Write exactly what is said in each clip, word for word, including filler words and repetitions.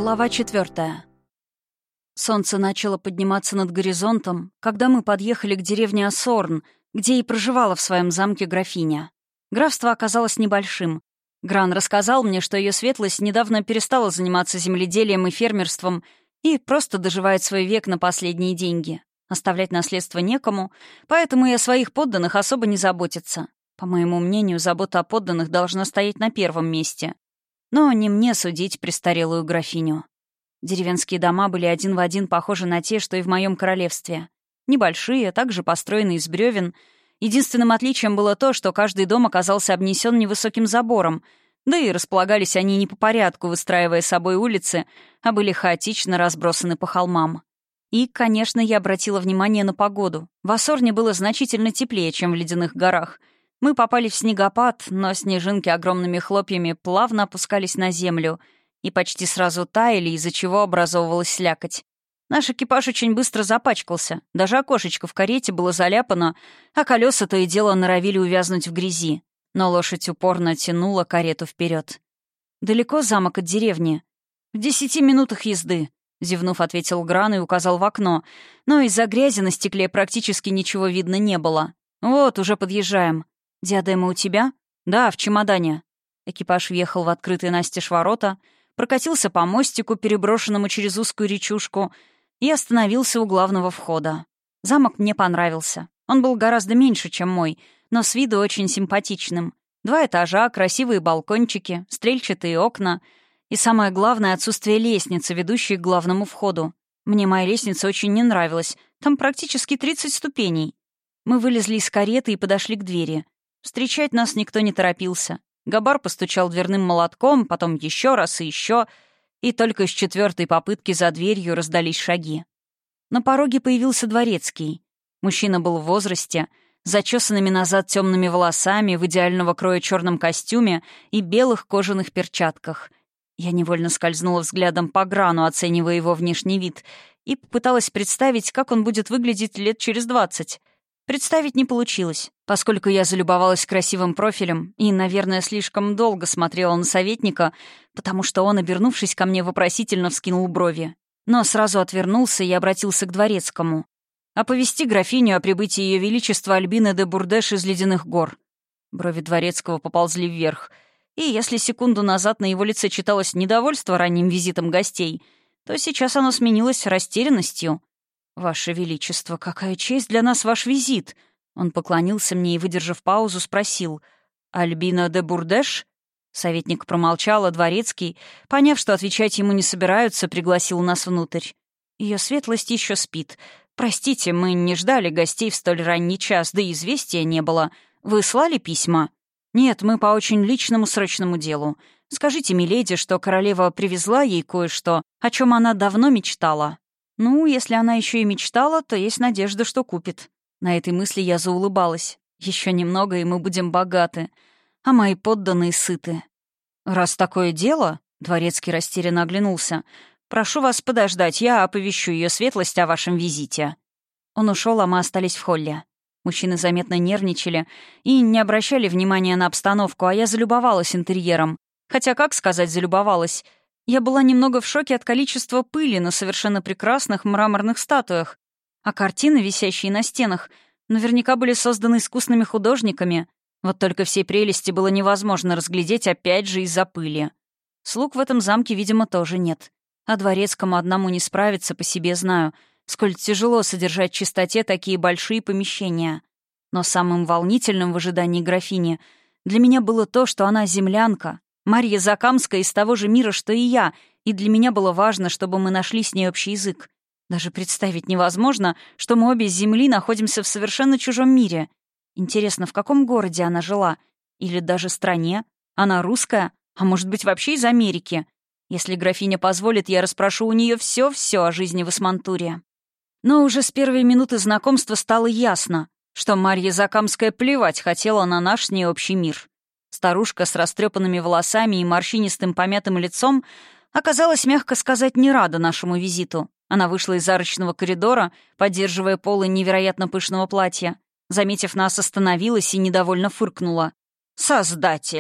Глава четвертая. Солнце начало подниматься над горизонтом, когда мы подъехали к деревне Ассорн, где и проживала в своем замке графиня. Графство оказалось небольшим. Гран рассказал мне, что ее светлость недавно перестала заниматься земледелием и фермерством и просто доживает свой век на последние деньги. Оставлять наследство некому, поэтому и о своих подданных особо не заботится. По моему мнению, забота о подданных должна стоять на первом месте. Но не мне судить престарелую графиню. Деревенские дома были один в один похожи на те, что и в моем королевстве. Небольшие, также построены из бревен. Единственным отличием было то, что каждый дом оказался обнесен невысоким забором, да и располагались они не по порядку, выстраивая собой улицы, а были хаотично разбросаны по холмам. И, конечно, я обратила внимание на погоду. В Ассорне было значительно теплее, чем в ледяных горах. Мы попали в снегопад, но снежинки огромными хлопьями плавно опускались на землю и почти сразу таяли, из-за чего образовывалась слякоть. Наш экипаж очень быстро запачкался, даже окошечко в карете было заляпано, а колеса то и дело норовили увязнуть в грязи. Но лошадь упорно тянула карету вперед. «Далеко замок от деревни?» «В десяти минутах езды», — зевнув, ответил Гран и указал в окно, но из-за грязи на стекле практически ничего видно не было. «Вот, уже подъезжаем». «Диадема у тебя?» «Да, в чемодане». Экипаж въехал в открытые настежь ворота, прокатился по мостику, переброшенному через узкую речушку, и остановился у главного входа. Замок мне понравился. Он был гораздо меньше, чем мой, но с виду очень симпатичным. Два этажа, красивые балкончики, стрельчатые окна и, самое главное, отсутствие лестницы, ведущей к главному входу. Мне моя лестница очень не нравилась. Там практически тридцать ступеней. Мы вылезли из кареты и подошли к двери. Встречать нас никто не торопился. Габар постучал дверным молотком, потом еще раз и еще, и только с четвертой попытки за дверью раздались шаги. На пороге появился дворецкий. Мужчина был в возрасте, с зачесанными назад темными волосами, в идеального кроя черном костюме и белых кожаных перчатках. Я невольно скользнула взглядом по Грану, оценивая его внешний вид, и попыталась представить, как он будет выглядеть лет через двадцать. Представить не получилось, поскольку я залюбовалась красивым профилем и, наверное, слишком долго смотрела на советника, потому что он, обернувшись ко мне, вопросительно вскинул брови. Но сразу отвернулся и обратился к дворецкому. «Оповести графиню о прибытии Ее Величества Альбины де Бурдеш из Ледяных гор». Брови дворецкого поползли вверх, и если секунду назад на его лице читалось недовольство ранним визитом гостей, то сейчас оно сменилось растерянностью. «Ваше Величество, какая честь для нас ваш визит!» Он поклонился мне и, выдержав паузу, спросил: «Альбина де Бурдеш?» Советник промолчал, а дворецкий, поняв, что отвечать ему не собираются, пригласил нас внутрь. «Ее светлость еще спит. Простите, мы не ждали гостей в столь ранний час, да и известия не было. Вы слали письма?» «Нет, мы по очень личному срочному делу. Скажите миледи, что королева привезла ей кое-что, о чем она давно мечтала». Ну, если она еще и мечтала, то есть надежда, что купит. На этой мысли я заулыбалась. Еще немного, и мы будем богаты. А мои подданные сыты. «Раз такое дело», — дворецкий растерянно оглянулся, «прошу вас подождать, я оповещу ее светлость о вашем визите». Он ушел, а мы остались в холле. Мужчины заметно нервничали и не обращали внимания на обстановку, а я залюбовалась интерьером. Хотя, как сказать, залюбовалась? Я была немного в шоке от количества пыли на совершенно прекрасных мраморных статуях, а картины, висящие на стенах, наверняка были созданы искусными художниками. Вот только всей прелести было невозможно разглядеть опять же из-за пыли. Слуг в этом замке, видимо, тоже нет. А дворецкому одному не справиться, по себе знаю, сколь тяжело содержать в чистоте такие большие помещения. Но самым волнительным в ожидании графини для меня было то, что она землянка, Марья Закамская из того же мира, что и я, и для меня было важно, чтобы мы нашли с ней общий язык. Даже представить невозможно, что мы обе с земли находимся в совершенно чужом мире. Интересно, в каком городе она жила? Или даже стране? Она русская? А может быть, вообще из Америки? Если графиня позволит, я расспрошу у нее все-все о жизни в Исмантуре. Но уже с первой минуты знакомства стало ясно, что Марья Закамская плевать хотела на наш с ней общий мир. Старушка с растрепанными волосами и морщинистым помятым лицом оказалась, мягко сказать, не рада нашему визиту. Она вышла из арочного коридора, поддерживая полы невероятно пышного платья. Заметив нас, остановилась и недовольно фыркнула. «Создатель!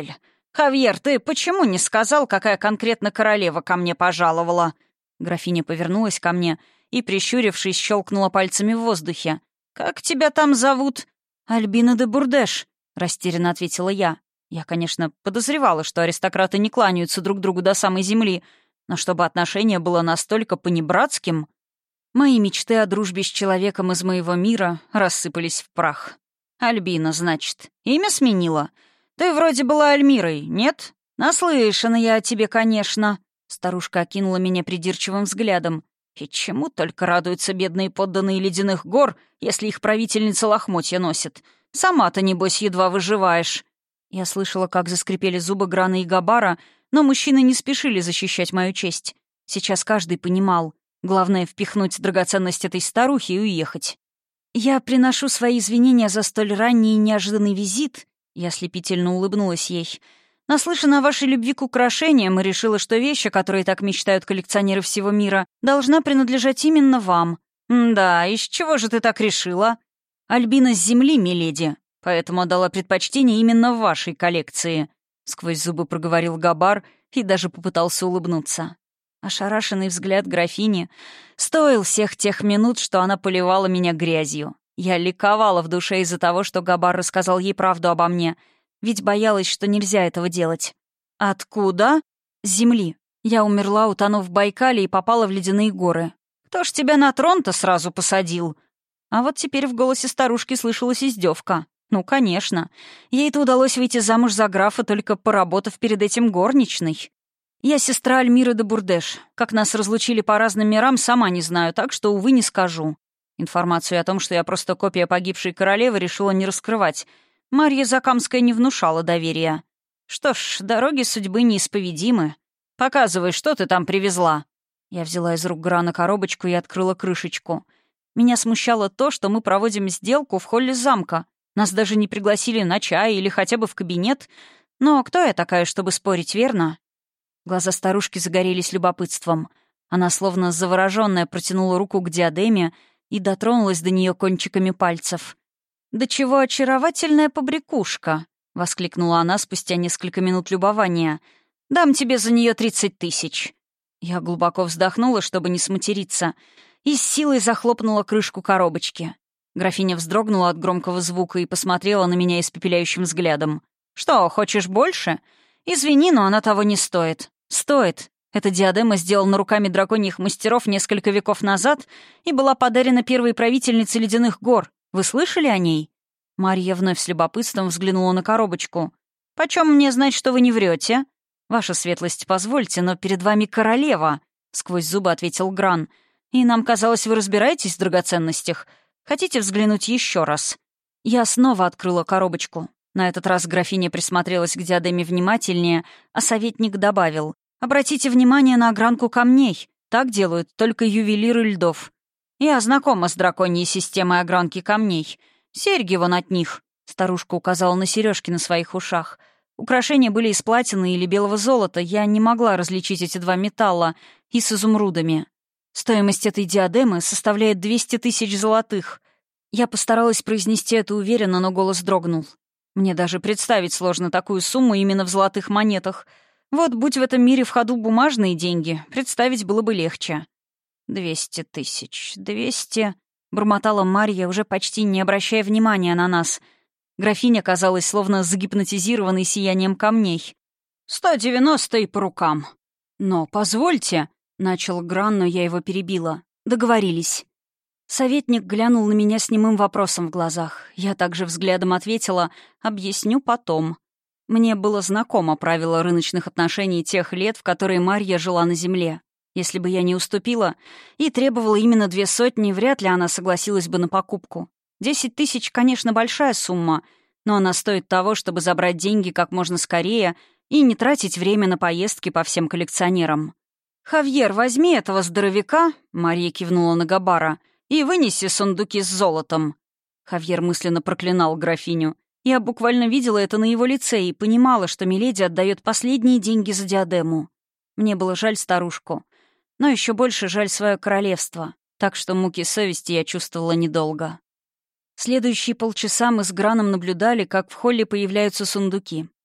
«Хавьер, ты почему не сказал, какая конкретно королева ко мне пожаловала?» Графиня повернулась ко мне и, прищурившись, щелкнула пальцами в воздухе. «Как тебя там зовут?» «Альбина де Бурдеш», — растерянно ответила я. Я, конечно, подозревала, что аристократы не кланяются друг другу до самой земли, но чтобы отношение было настолько понебратским... Мои мечты о дружбе с человеком из моего мира рассыпались в прах. «Альбина, значит. Имя сменила? Ты вроде была Альмирой, нет? Наслышана я о тебе, конечно». Старушка окинула меня придирчивым взглядом. «И чему только радуются бедные подданные ледяных гор, если их правительница лохмотья носит? Сама-то, небось, едва выживаешь». Я слышала, как заскрипели зубы Грана и Габара, но мужчины не спешили защищать мою честь. Сейчас каждый понимал. Главное — впихнуть драгоценность этой старухи и уехать. «Я приношу свои извинения за столь ранний и неожиданный визит», — я слепительно улыбнулась ей. «Наслышана о вашей любви к украшениям и решила, что вещь, о которой так мечтают коллекционеры всего мира, должна принадлежать именно вам». «Да, из чего же ты так решила?» «Альбина с земли, миледи, поэтому отдала предпочтение именно вашей коллекции», — сквозь зубы проговорил Габар и даже попытался улыбнуться. Ошарашенный взгляд графини стоил всех тех минут, что она поливала меня грязью. Я ликовала в душе из-за того, что Габар рассказал ей правду обо мне, ведь боялась, что нельзя этого делать. «Откуда?» «С земли. Я умерла, утонув в Байкале, и попала в ледяные горы. Кто ж тебя на трон-то сразу посадил?» А вот теперь в голосе старушки слышалась издевка. Ну, конечно. Ей-то удалось выйти замуж за графа, только поработав перед этим горничной. Я сестра Альмиры де Бурдеш. Как нас разлучили по разным мирам, сама не знаю, так что, увы, не скажу. Информацию о том, что я просто копия погибшей королевы, решила не раскрывать. Марья Закамская не внушала доверия. Что ж, дороги судьбы неисповедимы. Показывай, что ты там привезла. Я взяла из рук Грана коробочку и открыла крышечку. Меня смущало то, что мы проводим сделку в холле замка. Нас даже не пригласили на чай или хотя бы в кабинет. Но кто я такая, чтобы спорить, верно? Глаза старушки загорелись любопытством. Она, словно заворожённая, протянула руку к диадеме и дотронулась до нее кончиками пальцев. «Да чего очаровательная побрякушка!» — воскликнула она спустя несколько минут любования. «Дам тебе за нее тридцать тысяч». Я глубоко вздохнула, чтобы не сматериться, и с силой захлопнула крышку коробочки. Графиня вздрогнула от громкого звука и посмотрела на меня испепеляющим взглядом. «Что, хочешь больше? Извини, но она того не стоит». «Стоит. Эта диадема сделана руками драконьих мастеров несколько веков назад и была подарена первой правительнице ледяных гор. Вы слышали о ней?» Марья вновь с любопытством взглянула на коробочку. «Почем мне знать, что вы не врете?» «Ваша светлость, позвольте, но перед вами королева», — сквозь зубы ответил Гран. «И нам казалось, вы разбираетесь в драгоценностях. Хотите взглянуть еще раз?» Я снова открыла коробочку. На этот раз графиня присмотрелась к диадеме внимательнее, а советник добавил: «Обратите внимание на огранку камней. Так делают только ювелиры льдов. Я знакома с драконьей системой огранки камней. Серьги вон от них». Старушка указала на сережки на своих ушах. Украшения были из платины или белого золота. Я не могла различить эти два металла. И с изумрудами. Стоимость этой диадемы составляет двести тысяч золотых. Я постаралась произнести это уверенно, но голос дрогнул. Мне даже представить сложно такую сумму именно в золотых монетах. Вот будь в этом мире в ходу бумажные деньги, представить было бы легче. «Двести тысяч, двести...» — бормотала Марья, уже почти не обращая внимания на нас. Графиня казалась словно загипнотизированной сиянием камней. «Сто девяносто и по рукам». «Но позвольте...» — начал Гран, но я его перебила. «Договорились». Советник глянул на меня с немым вопросом в глазах. Я также взглядом ответила: «Объясню потом». Мне было знакомо правило рыночных отношений тех лет, в которые Марья жила на земле. Если бы я не уступила и требовала именно две сотни, вряд ли она согласилась бы на покупку. Десять тысяч, конечно, большая сумма, но она стоит того, чтобы забрать деньги как можно скорее и не тратить время на поездки по всем коллекционерам. «Хавьер, возьми этого здоровяка», — Марья кивнула на Габара, — «и вынеси сундуки с золотом». Хавьер мысленно проклинал графиню. Я буквально видела это на его лице и понимала, что миледи отдает последние деньги за диадему. Мне было жаль старушку, но еще больше жаль свое королевство, так что муки совести я чувствовала недолго. Следующие полчаса мы с Граном наблюдали, как в холле появляются сундуки.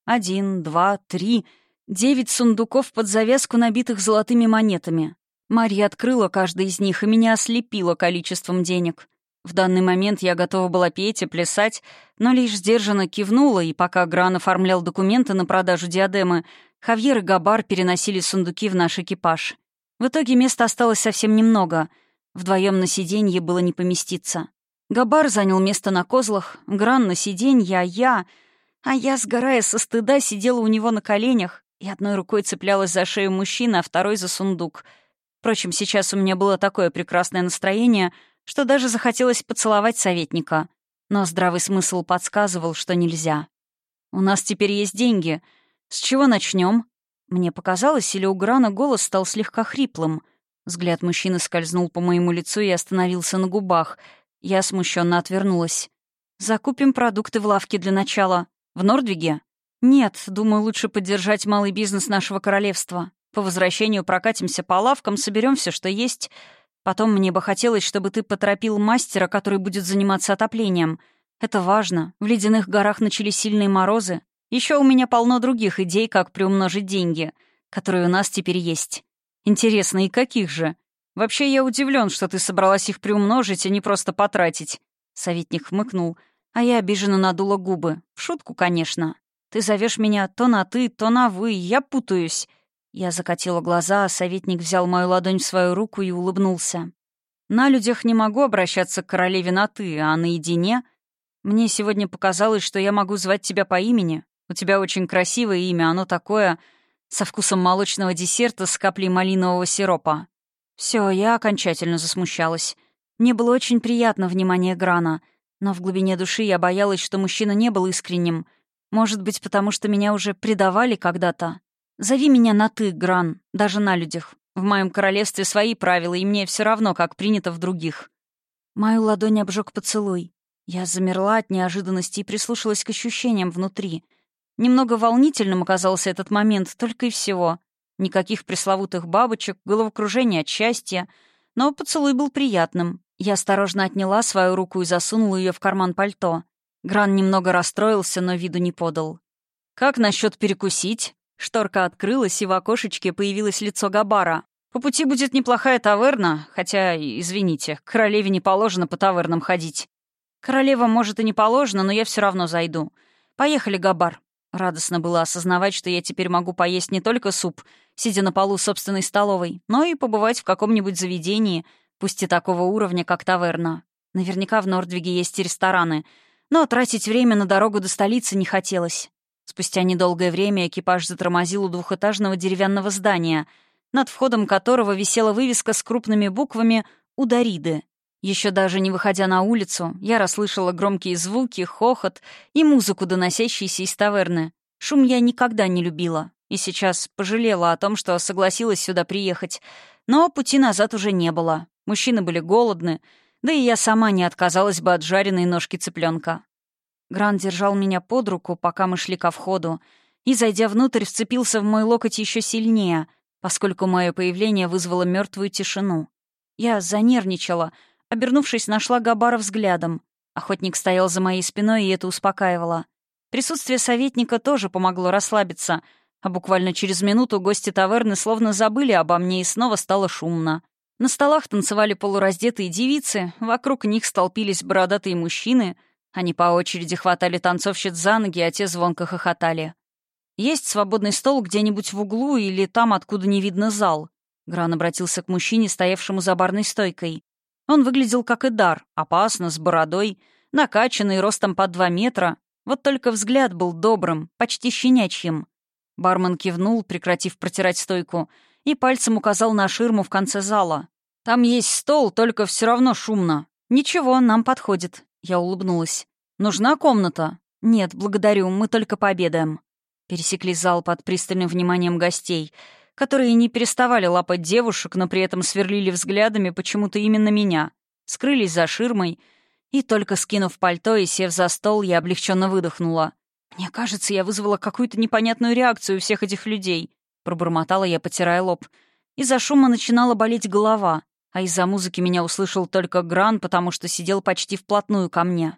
Один, два, три. Девять сундуков под завязку, набитых золотыми монетами. Марья открыла каждый из них и меня ослепила количеством денег. В данный момент я готова была петь и плясать, но лишь сдержанно кивнула, и пока Гран оформлял документы на продажу диадемы, Хавьер и Габар переносили сундуки в наш экипаж. В итоге места осталось совсем немного. Вдвоем на сиденье было не поместиться. Габар занял место на козлах, Гран на сиденье, а я... А я, сгорая со стыда, сидела у него на коленях и одной рукой цеплялась за шею мужчины, а второй — за сундук. Впрочем, сейчас у меня было такое прекрасное настроение, что даже захотелось поцеловать советника. Но здравый смысл подсказывал, что нельзя. «У нас теперь есть деньги. С чего начнем? Мне показалось, или у Грана голос стал слегка хриплым. Взгляд мужчины скользнул по моему лицу и остановился на губах. Я смущенно отвернулась. «Закупим продукты в лавке для начала. В Нордвиге?» «Нет, думаю, лучше поддержать малый бизнес нашего королевства. По возвращению прокатимся по лавкам, соберем все, что есть. Потом мне бы хотелось, чтобы ты поторопил мастера, который будет заниматься отоплением. Это важно. В ледяных горах начались сильные морозы. Еще у меня полно других идей, как приумножить деньги, которые у нас теперь есть. Интересно, и каких же? Вообще, я удивлен, что ты собралась их приумножить, а не просто потратить». Советник хмыкнул, а я обиженно надула губы. В шутку, конечно. «Ты зовешь меня то на «ты», то на «вы», я путаюсь». Я закатила глаза, а советник взял мою ладонь в свою руку и улыбнулся. «На людях не могу обращаться к королеве на «ты», а наедине...» Мне сегодня показалось, что я могу звать тебя по имени. У тебя очень красивое имя, оно такое, со вкусом молочного десерта с каплей малинового сиропа». Все, я окончательно засмущалась. Мне было очень приятно внимание Грана, но в глубине души я боялась, что мужчина не был искренним. Может быть, потому что меня уже предавали когда-то. «Зови меня на «ты», Гран, даже на людях. В моем королевстве свои правила, и мне все равно, как принято в других». Мою ладонь обжег поцелуй. Я замерла от неожиданности и прислушалась к ощущениям внутри. Немного волнительным оказался этот момент, только и всего. Никаких пресловутых бабочек, головокружения от счастья. Но поцелуй был приятным. Я осторожно отняла свою руку и засунула ее в карман пальто. Гран немного расстроился, но виду не подал. «Как насчет перекусить?» Шторка открылась, и в окошечке появилось лицо Габара. «По пути будет неплохая таверна, хотя, извините, королеве не положено по тавернам ходить». «Королева, может, и не положено, но я все равно зайду. Поехали, Габар». Радостно было осознавать, что я теперь могу поесть не только суп, сидя на полу собственной столовой, но и побывать в каком-нибудь заведении, пусть и такого уровня, как таверна. Наверняка в Нордвиге есть и рестораны, но тратить время на дорогу до столицы не хотелось. Спустя недолгое время экипаж затормозил у двухэтажного деревянного здания, над входом которого висела вывеска с крупными буквами «Удариды». Еще даже не выходя на улицу, я расслышала громкие звуки, хохот и музыку, доносящиеся из таверны. Шум я никогда не любила, и сейчас пожалела о том, что согласилась сюда приехать. Но пути назад уже не было. Мужчины были голодны, да и я сама не отказалась бы от жареной ножки цыпленка. Гран держал меня под руку, пока мы шли ко входу, и, зайдя внутрь, вцепился в мой локоть еще сильнее, поскольку мое появление вызвало мертвую тишину. Я занервничала. Обернувшись, нашла Габара взглядом. Охотник стоял за моей спиной, и это успокаивало. Присутствие советника тоже помогло расслабиться, а буквально через минуту гости таверны словно забыли обо мне, и снова стало шумно. На столах танцевали полураздетые девицы, вокруг них столпились бородатые мужчины, они по очереди хватали танцовщиц за ноги, а те звонко хохотали. «Есть свободный стол где-нибудь в углу или там, откуда не видно зал?» Гран обратился к мужчине, стоявшему за барной стойкой. Он выглядел как Эдар, опасно, с бородой, накачанный, ростом под два метра. Вот только взгляд был добрым, почти щенячьим. Бармен кивнул, прекратив протирать стойку, и пальцем указал на ширму в конце зала. «Там есть стол, только все равно шумно». «Ничего, нам подходит», — я улыбнулась. «Нужна комната?» «Нет, благодарю, мы только пообедаем». Пересекли зал под пристальным вниманием гостей — которые не переставали лапать девушек, но при этом сверлили взглядами почему-то именно меня, скрылись за ширмой, и только скинув пальто и сев за стол, я облегченно выдохнула. «Мне кажется, я вызвала какую-то непонятную реакцию у всех этих людей», — пробормотала я, потирая лоб. Из-за шума начинала болеть голова, а из-за музыки меня услышал только Гран, потому что сидел почти вплотную ко мне.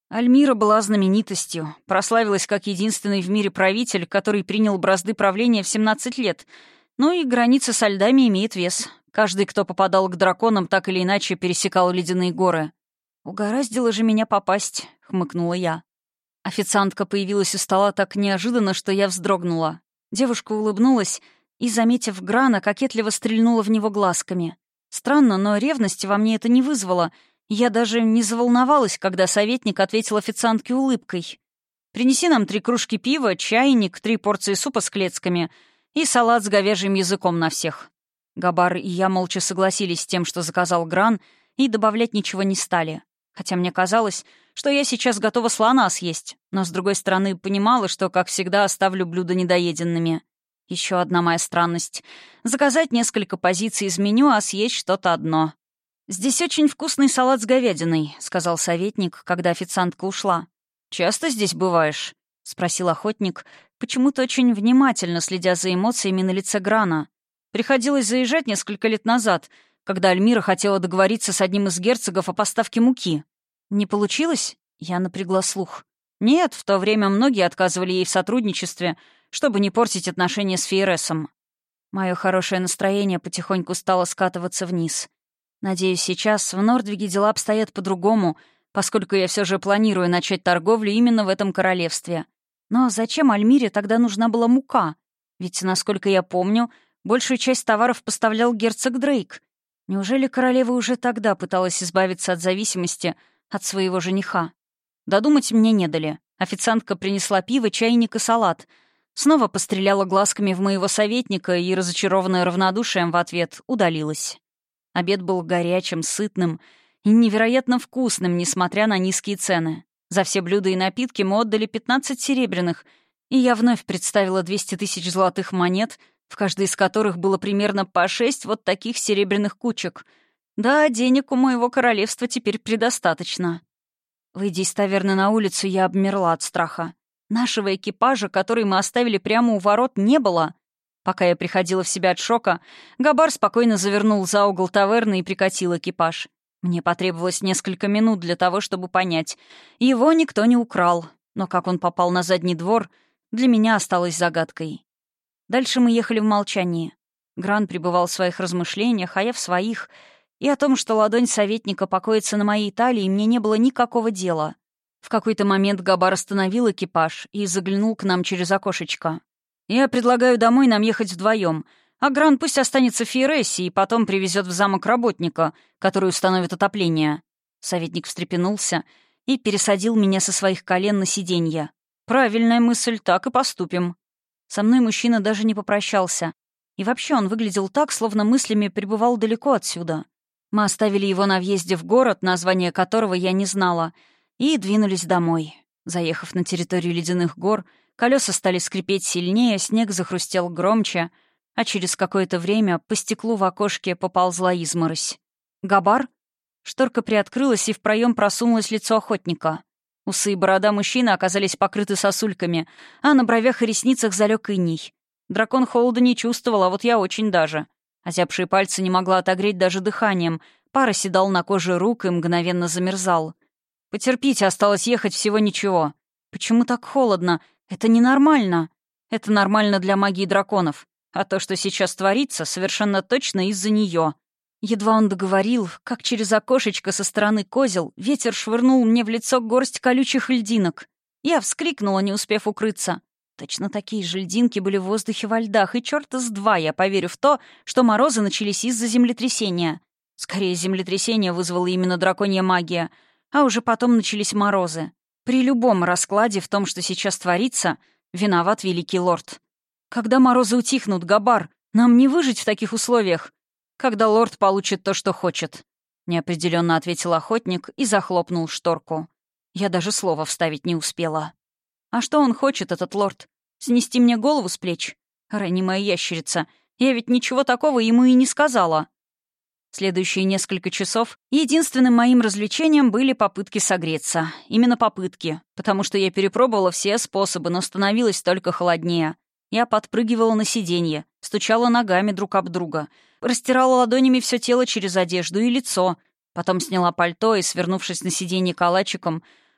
Альмира была знаменитостью, прославилась как единственный в мире правитель, который принял бразды правления в семнадцать лет. Ну и граница со льдами имеет вес. Каждый, кто попадал к драконам, так или иначе пересекал ледяные горы. «Угораздило же меня попасть», — хмыкнула я. Официантка появилась у стола так неожиданно, что я вздрогнула. Девушка улыбнулась и, заметив Грана, кокетливо стрельнула в него глазками. Странно, но ревности во мне это не вызвало. Я даже не заволновалась, когда советник ответил официантке улыбкой. «Принеси нам три кружки пива, чайник, три порции супа с клетками и салат с говяжьим языком на всех». Габар и я молча согласились с тем, что заказал Гран, и добавлять ничего не стали. Хотя мне казалось, что я сейчас готова слона съесть, но, с другой стороны, понимала, что, как всегда, оставлю блюда недоеденными. Еще одна моя странность — заказать несколько позиций из меню, а съесть что-то одно. «Здесь очень вкусный салат с говядиной», — сказал советник, когда официантка ушла. «Часто здесь бываешь?» — спросил охотник, почему-то очень внимательно следя за эмоциями на лице Грана. «Приходилось заезжать несколько лет назад, когда Альмира хотела договориться с одним из герцогов о поставке муки. Не получилось?» — я напрягла слух. «Нет, в то время многие отказывали ей в сотрудничестве, чтобы не портить отношения с Фейресом». Мое хорошее настроение потихоньку стало скатываться вниз. Надеюсь, сейчас в Нордвиге дела обстоят по-другому, поскольку я все же планирую начать торговлю именно в этом королевстве. Но зачем Альмире тогда нужна была мука? Ведь, насколько я помню, большую часть товаров поставлял герцог Дрейк. Неужели королева уже тогда пыталась избавиться от зависимости от своего жениха? Додумать мне не дали. Официантка принесла пиво, чайник и салат. Снова постреляла глазками в моего советника и, разочарованная равнодушием в ответ, удалилась. Обед был горячим, сытным и невероятно вкусным, несмотря на низкие цены. За все блюда и напитки мы отдали пятнадцать серебряных, и я вновь представила двести тысяч золотых монет, в каждой из которых было примерно по шесть вот таких серебряных кучек. Да, денег у моего королевства теперь предостаточно. Выйдя из таверны на улицу, я обмерла от страха. Нашего экипажа, который мы оставили прямо у ворот, не было. Пока я приходила в себя от шока, Габар спокойно завернул за угол таверны и прикатил экипаж. Мне потребовалось несколько минут для того, чтобы понять. Его никто не украл, но как он попал на задний двор, для меня осталось загадкой. Дальше мы ехали в молчании. Гран пребывал в своих размышлениях, а я в своих. И о том, что ладонь советника покоится на моей талии, мне не было никакого дела. В какой-то момент Габар остановил экипаж и заглянул к нам через окошечко. «Я предлагаю домой нам ехать вдвоем, а Гран пусть останется в Фейрессе и потом привезет в замок работника, который установит отопление». Советник встрепенулся и пересадил меня со своих колен на сиденье. «Правильная мысль, так и поступим». Со мной мужчина даже не попрощался. И вообще он выглядел так, словно мыслями пребывал далеко отсюда. Мы оставили его на въезде в город, название которого я не знала, и двинулись домой. Заехав на территорию ледяных гор, колеса стали скрипеть сильнее, снег захрустел громче, а через какое-то время по стеклу в окошке поползла изморозь. «Габар?» Шторка приоткрылась, и в проем просунулось лицо охотника. Усы и борода мужчины оказались покрыты сосульками, а на бровях и ресницах залег иней. Дракон холода не чувствовал, а вот я очень даже. Озябшие пальцы не могла отогреть даже дыханием, пар оседал на коже рук и мгновенно замерзал. «Потерпите, осталось ехать всего ничего». «Почему так холодно? Это ненормально». «Это нормально для магии драконов. А то, что сейчас творится, совершенно точно из-за нее». Едва он договорил, как через окошечко со стороны козел ветер швырнул мне в лицо горсть колючих льдинок. Я вскрикнула, не успев укрыться. Точно такие же льдинки были в воздухе во льдах, и чёрта с два я поверю в то, что морозы начались из-за землетрясения. Скорее, землетрясение вызвало именно драконья магия, а уже потом начались морозы. При любом раскладе в том, что сейчас творится, виноват великий лорд. «Когда морозы утихнут, Габар, нам не выжить в таких условиях. Когда лорд получит то, что хочет», — неопределенно ответил охотник и захлопнул шторку. Я даже слова вставить не успела. «А что он хочет, этот лорд? Снести мне голову с плеч? Ранимая ящерица, я ведь ничего такого ему и не сказала». Следующие несколько часов единственным моим развлечением были попытки согреться. Именно попытки, потому что я перепробовала все способы, но становилось только холоднее. Я подпрыгивала на сиденье, стучала ногами друг об друга, растирала ладонями все тело через одежду и лицо, потом сняла пальто и, свернувшись на сиденье калачиком,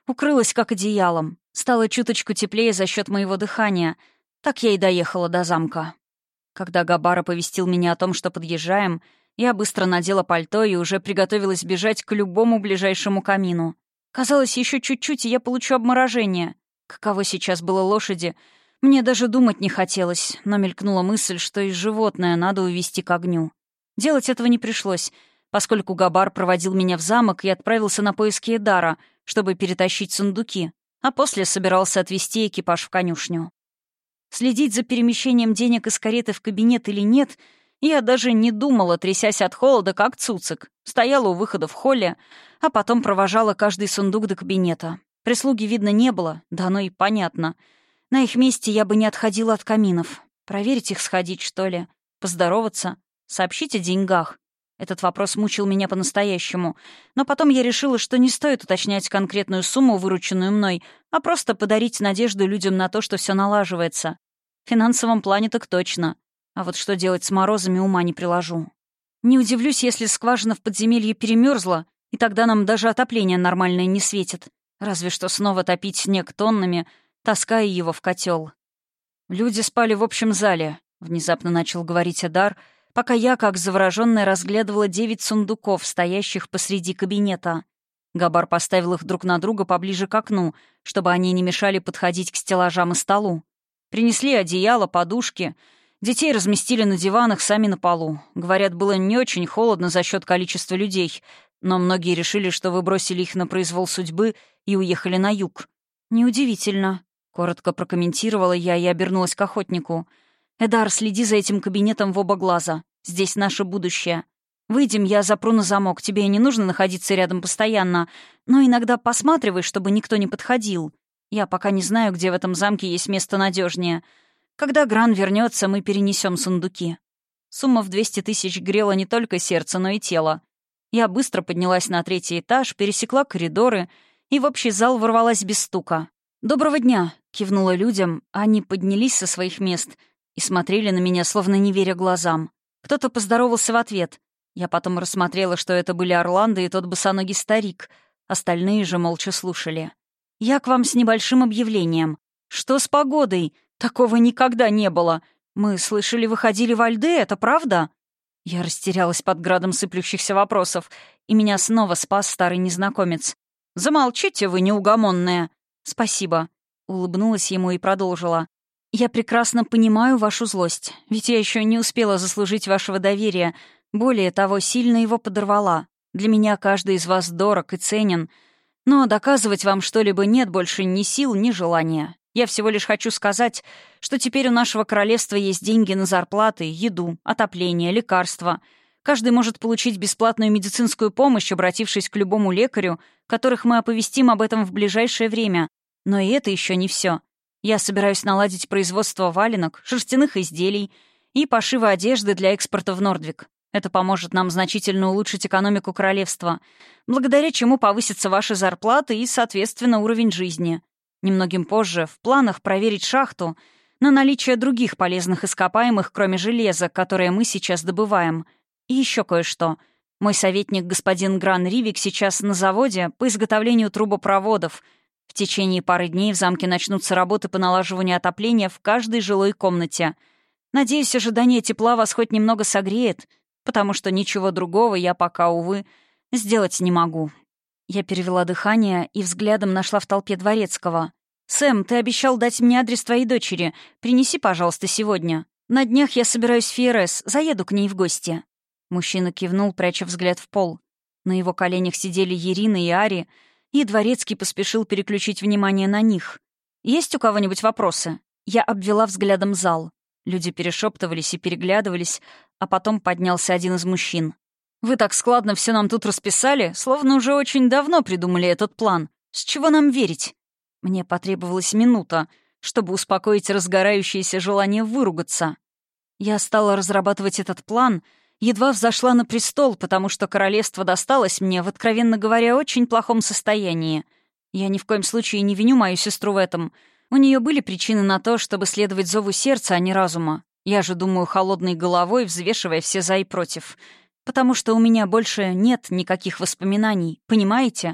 Укрылась как одеялом. Стало чуточку теплее за счет моего дыхания. Так я и доехала до замка. Когда Габар оповестил меня о том, что подъезжаем, я быстро надела пальто и уже приготовилась бежать к любому ближайшему камину. Казалось, еще чуть-чуть, и я получу обморожение. Каково сейчас было лошади, мне даже думать не хотелось, но мелькнула мысль, что и животное надо увести к огню. Делать этого не пришлось, поскольку Габар проводил меня в замок и отправился на поиски Эдара, чтобы перетащить сундуки, а после собирался отвезти экипаж в конюшню. Следить за перемещением денег из кареты в кабинет или нет, я даже не думала, трясясь от холода, как цуцик. Стояла у выхода в холле, а потом провожала каждый сундук до кабинета. Прислуги, видно, не было, да оно и понятно. На их месте я бы не отходила от каминов. Проверить их сходить, что ли? Поздороваться? Сообщить о деньгах? Этот вопрос мучил меня по-настоящему. Но потом я решила, что не стоит уточнять конкретную сумму, вырученную мной, а просто подарить надежду людям на то, что все налаживается. В финансовом плане так точно. А вот что делать с морозами, ума не приложу. Не удивлюсь, если скважина в подземелье перемерзла, и тогда нам даже отопление нормальное не светит. Разве что снова топить снег тоннами, таская его в котел. «Люди спали в общем зале», — внезапно начал говорить Эдар, пока я, как заворожённая, разглядывала девять сундуков, стоящих посреди кабинета. Габар поставил их друг на друга поближе к окну, чтобы они не мешали подходить к стеллажам и столу. Принесли одеяло, подушки. Детей разместили на диванах, сами на полу. Говорят, было не очень холодно за счет количества людей, но многие решили, что вы бросили их на произвол судьбы и уехали на юг. «Неудивительно», — коротко прокомментировала я и обернулась к охотнику. «Эдар, следи за этим кабинетом в оба глаза. Здесь наше будущее. Выйдем, я запру на замок. Тебе не нужно находиться рядом постоянно, но иногда посматривай, чтобы никто не подходил. Я пока не знаю, где в этом замке есть место надежнее. Когда Гран вернется, мы перенесем сундуки». Сумма в двести тысяч грела не только сердце, но и тело. Я быстро поднялась на третий этаж, пересекла коридоры и в общий зал ворвалась без стука. «Доброго дня!» — кивнула людям, а они поднялись со своих мест и смотрели на меня, словно не веря глазам. Кто-то поздоровался в ответ. Я потом рассмотрела, что это были Орландо и тот босоногий старик. Остальные же молча слушали. «Я к вам с небольшим объявлением. Что с погодой? Такого никогда не было. Мы слышали, вы ходили в Альде, это правда?» Я растерялась под градом сыплющихся вопросов, и меня снова спас старый незнакомец. «Замолчите вы, неугомонная!» «Спасибо», — улыбнулась ему и продолжила. «Я прекрасно понимаю вашу злость, ведь я еще не успела заслужить вашего доверия. Более того, сильно его подорвала. Для меня каждый из вас дорог и ценен. Но доказывать вам что-либо нет больше ни сил, ни желания. Я всего лишь хочу сказать, что теперь у нашего королевства есть деньги на зарплаты, еду, отопление, лекарства. Каждый может получить бесплатную медицинскую помощь, обратившись к любому лекарю, которых мы оповестим об этом в ближайшее время. Но и это еще не все. Я собираюсь наладить производство валенок, шерстяных изделий и пошива одежды для экспорта в Нордвик. Это поможет нам значительно улучшить экономику королевства, благодаря чему повысятся ваши зарплаты и, соответственно, уровень жизни. Немногим позже в планах проверить шахту на наличие других полезных ископаемых, кроме железа, которое мы сейчас добываем. И еще кое-что. Мой советник господин Гран Ривик сейчас на заводе по изготовлению трубопроводов. В течение пары дней в замке начнутся работы по налаживанию отопления в каждой жилой комнате. Надеюсь, ожидание тепла вас хоть немного согреет, потому что ничего другого я пока, увы, сделать не могу». Я перевела дыхание и взглядом нашла в толпе дворецкого. «Сэм, ты обещал дать мне адрес твоей дочери. Принеси, пожалуйста, сегодня. На днях я собираюсь в Фиерес, заеду к ней в гости». Мужчина кивнул, пряча взгляд в пол. На его коленях сидели Ирина и Ари, и дворецкий поспешил переключить внимание на них. «Есть у кого-нибудь вопросы?» Я обвела взглядом зал. Люди перешептывались и переглядывались, а потом поднялся один из мужчин. «Вы так складно все нам тут расписали, словно уже очень давно придумали этот план. С чего нам верить?» Мне потребовалась минута, чтобы успокоить разгорающееся желание выругаться. Я стала разрабатывать этот план, едва взошла на престол, потому что королевство досталось мне, в, откровенно говоря, очень плохом состоянии. Я ни в коем случае не виню мою сестру в этом. У нее были причины на то, чтобы следовать зову сердца, а не разума. Я же думаю холодной головой, взвешивая все за и против. Потому что у меня больше нет никаких воспоминаний, понимаете?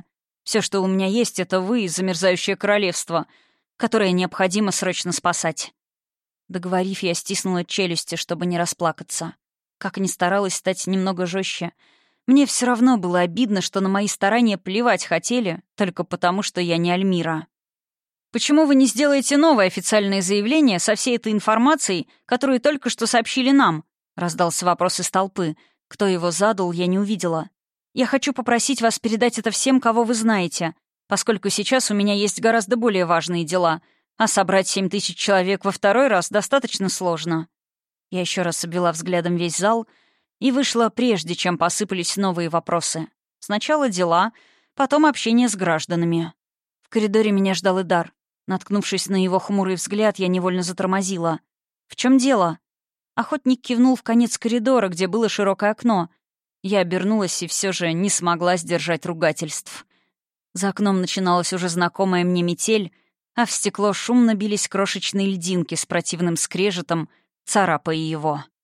Все, что у меня есть, — это вы и замерзающее королевство, которое необходимо срочно спасать». Договорив, я стиснула челюсти, чтобы не расплакаться. Как ни старалась стать немного жестче, мне все равно было обидно, что на мои старания плевать хотели, только потому, что я не Альмира. «Почему вы не сделаете новое официальное заявление со всей этой информацией, которую только что сообщили нам?» — раздался вопрос из толпы. Кто его задал, я не увидела. «Я хочу попросить вас передать это всем, кого вы знаете, поскольку сейчас у меня есть гораздо более важные дела, а собрать семь тысяч человек во второй раз достаточно сложно». Я еще раз обвела взглядом весь зал и вышла, прежде чем посыпались новые вопросы. Сначала дела, потом общение с гражданами. В коридоре меня ждал Идар. Наткнувшись на его хмурый взгляд, я невольно затормозила. «В чем дело?» Охотник кивнул в конец коридора, где было широкое окно. Я обернулась и все же не смогла сдержать ругательств. За окном начиналась уже знакомая мне метель, а в стекло шумно бились крошечные льдинки с противным скрежетом, царапая его.